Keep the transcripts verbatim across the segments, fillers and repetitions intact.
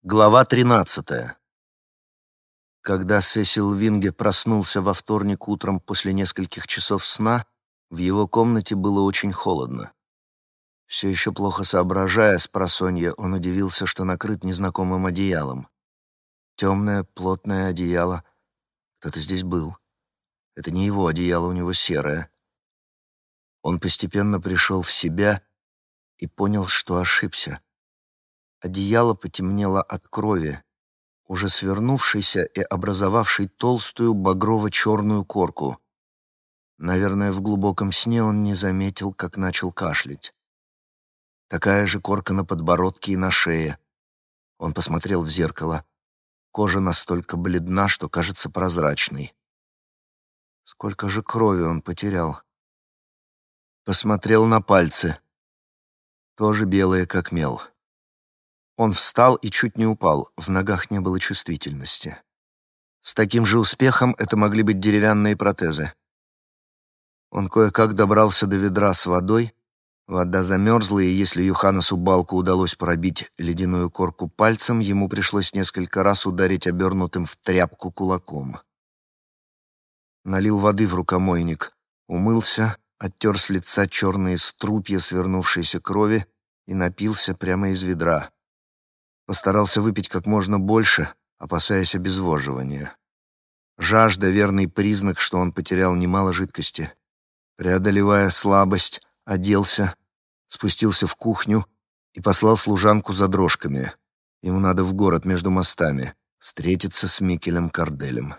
Глава тринадцатая. Когда Сесил Винге проснулся во вторник утром после нескольких часов сна, в его комнате было очень холодно. Все еще плохо соображая спросонья, он удивился, что накрыт незнакомым одеялом. Темное, плотное одеяло. Кто-то здесь был. Это не его одеяло, у него серое. Он постепенно пришел в себя и понял, что ошибся. Одеяло потемнело от крови, уже свернувшейся и образовавшей толстую багрово-черную корку. Наверное, в глубоком сне он не заметил, как начал кашлять. Такая же корка на подбородке и на шее. Он посмотрел в зеркало. Кожа настолько бледна, что кажется прозрачной. Сколько же крови он потерял? Посмотрел на пальцы. Тоже белые, как мел. Он встал и чуть не упал, в ногах не было чувствительности. С таким же успехом это могли быть деревянные протезы. Он кое-как добрался до ведра с водой. Вода замерзла, и если Юханесу Балку удалось пробить ледяную корку пальцем, ему пришлось несколько раз ударить обернутым в тряпку кулаком. Налил воды в рукомойник, умылся, оттер с лица черные струпья свернувшейся крови и напился прямо из ведра. Постарался выпить как можно больше, опасаясь обезвоживания. Жажда — верный признак, что он потерял немало жидкости. Преодолевая слабость, оделся, спустился в кухню и послал служанку за дрожками. Ему надо в город между мостами встретиться с Микелем Карделем.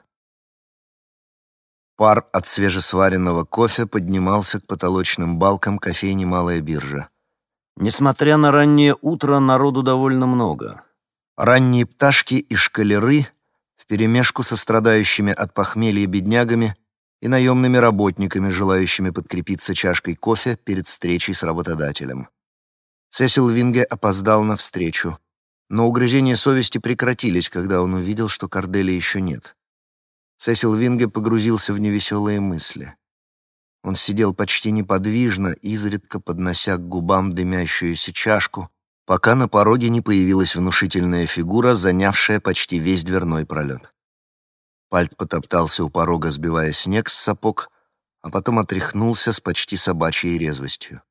Пар от свежесваренного кофе поднимался к потолочным балкам кофейни «Малая биржа». Несмотря на раннее утро, народу довольно много. Ранние пташки и школяры вперемешку со страдающими от похмелья беднягами и наемными работниками, желающими подкрепиться чашкой кофе перед встречей с работодателем. Сесил Винге опоздал на встречу, но угрызения совести прекратились, когда он увидел, что Карделя еще нет. Сесил Винге погрузился в невеселые мысли. Он сидел почти неподвижно, изредка поднося к губам дымящуюся чашку, пока на пороге не появилась внушительная фигура, занявшая почти весь дверной пролет. Пальт потоптался у порога, сбивая снег с сапог, а потом отряхнулся с почти собачьей резвостью.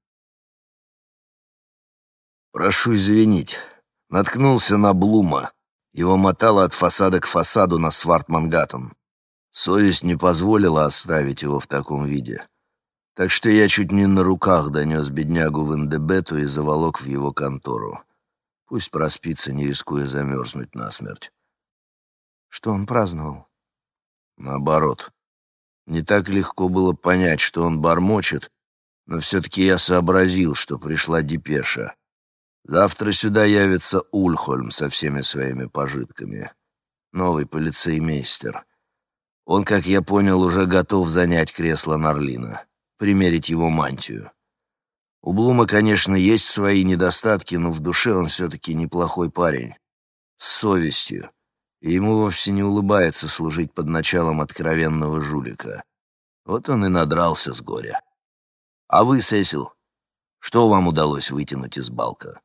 «Прошу извинить. Наткнулся на Блума. Его мотало от фасада к фасаду на Сварт-Мангаттен. Совесть не позволила оставить его в таком виде. Так что я чуть не на руках донес беднягу в Индебету и заволок в его контору. Пусть проспится, не рискуя замерзнуть насмерть». Что он праздновал? Наоборот. Не так легко было понять, что он бормочет, но все-таки я сообразил, что пришла депеша. Завтра сюда явится Ульхольм со всеми своими пожитками. Новый полицеймейстер. Он, как я понял, уже готов занять кресло Нарлина, примерить его мантию. У Блума, конечно, есть свои недостатки, но в душе он все-таки неплохой парень. С совестью. И ему вовсе не улыбается служить под началом откровенного жулика. Вот он и надрался с горя. А вы, Сесил, что вам удалось вытянуть из Балка?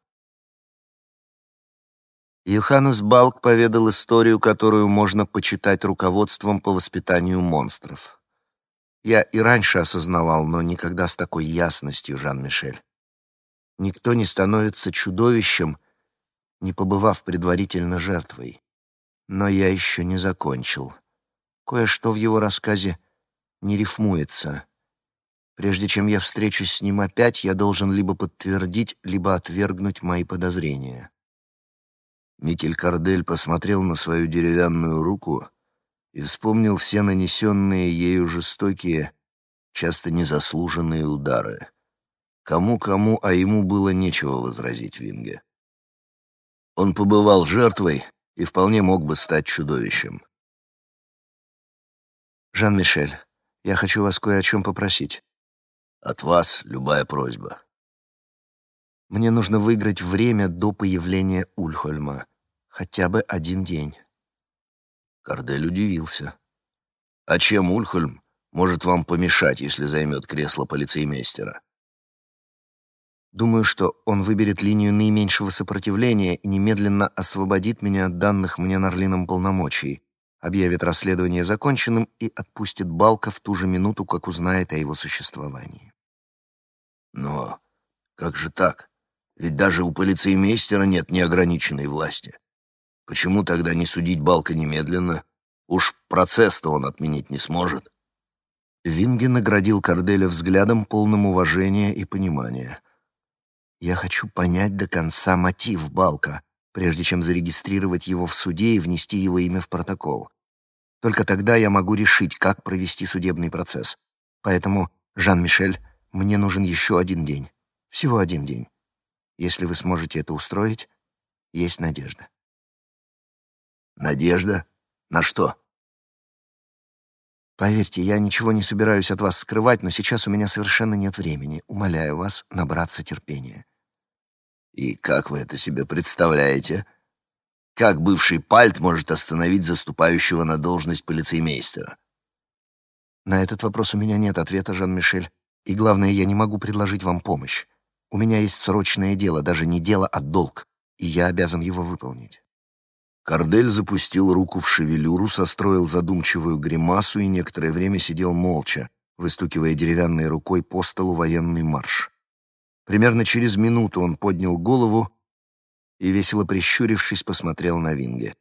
Юханес Балк поведал историю, которую можно почитать руководством по воспитанию монстров. Я и раньше осознавал, но никогда с такой ясностью, Жан-Мишель. Никто не становится чудовищем, не побывав предварительно жертвой. Но я еще не закончил. Кое-что в его рассказе не рифмуется. Прежде чем я встречусь с ним опять, я должен либо подтвердить, либо отвергнуть мои подозрения. Микель Кардель посмотрел на свою деревянную руку и вспомнил все нанесенные ею жестокие, часто незаслуженные удары. Кому-кому, а ему было нечего возразить Винге. Он побывал жертвой и вполне мог бы стать чудовищем. «Жан-Мишель, я хочу вас кое о чем попросить». «От вас любая просьба». «Мне нужно выиграть время до появления Ульхольма. Хотя бы один день». Кардель удивился. «А чем Ульхольм может вам помешать, если займет кресло полицеймейстера?» Думаю, что он выберет линию наименьшего сопротивления и немедленно освободит меня от данных мне Нарлином полномочий, объявит расследование законченным и отпустит Балка в ту же минуту, как узнает о его существовании. Но как же так? Ведь даже у полицеймейстера нет неограниченной власти. Почему тогда не судить Балка немедленно? Уж процесс-то он отменить не сможет. Винге наградил Корделя взглядом, полным уважения и понимания. «Я хочу понять до конца мотив Балка, прежде чем зарегистрировать его в суде и внести его имя в протокол. Только тогда я могу решить, как провести судебный процесс. Поэтому, Жан-Мишель, мне нужен еще один день. Всего один день. Если вы сможете это устроить, есть надежда». «Надежда? На что?» «Поверьте, я ничего не собираюсь от вас скрывать, но сейчас у меня совершенно нет времени. Умоляю вас набраться терпения». «И как вы это себе представляете? Как бывший пальт может остановить заступающего на должность полицеймейстера?» «На этот вопрос у меня нет ответа, Жан-Мишель. И главное, я не могу предложить вам помощь. У меня есть срочное дело, даже не дело, а долг, и я обязан его выполнить». Кордель запустил руку в шевелюру, состроил задумчивую гримасу и некоторое время сидел молча, выстукивая деревянной рукой по столу военный марш. Примерно через минуту он поднял голову и, весело прищурившись, посмотрел на Винге.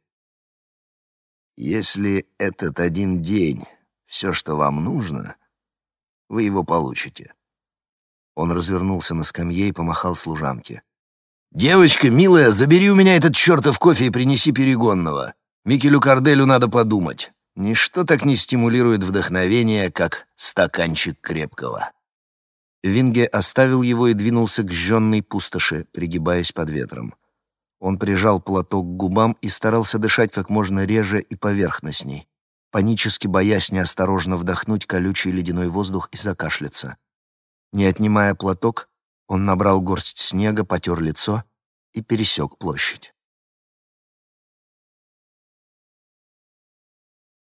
«Если этот один день — все, что вам нужно, вы его получите». Он развернулся на скамье и помахал служанке. «Девочка, милая, забери у меня этот чертов кофе и принеси перегонного. Микелю Корделю надо подумать. Ничто так не стимулирует вдохновение, как стаканчик крепкого». Винге оставил его и двинулся к жженной пустоши, пригибаясь под ветром. Он прижал платок к губам и старался дышать как можно реже и поверхностней, панически боясь неосторожно вдохнуть колючий ледяной воздух и закашляться. Не отнимая платок, он набрал горсть снега, потер лицо и пересек площадь.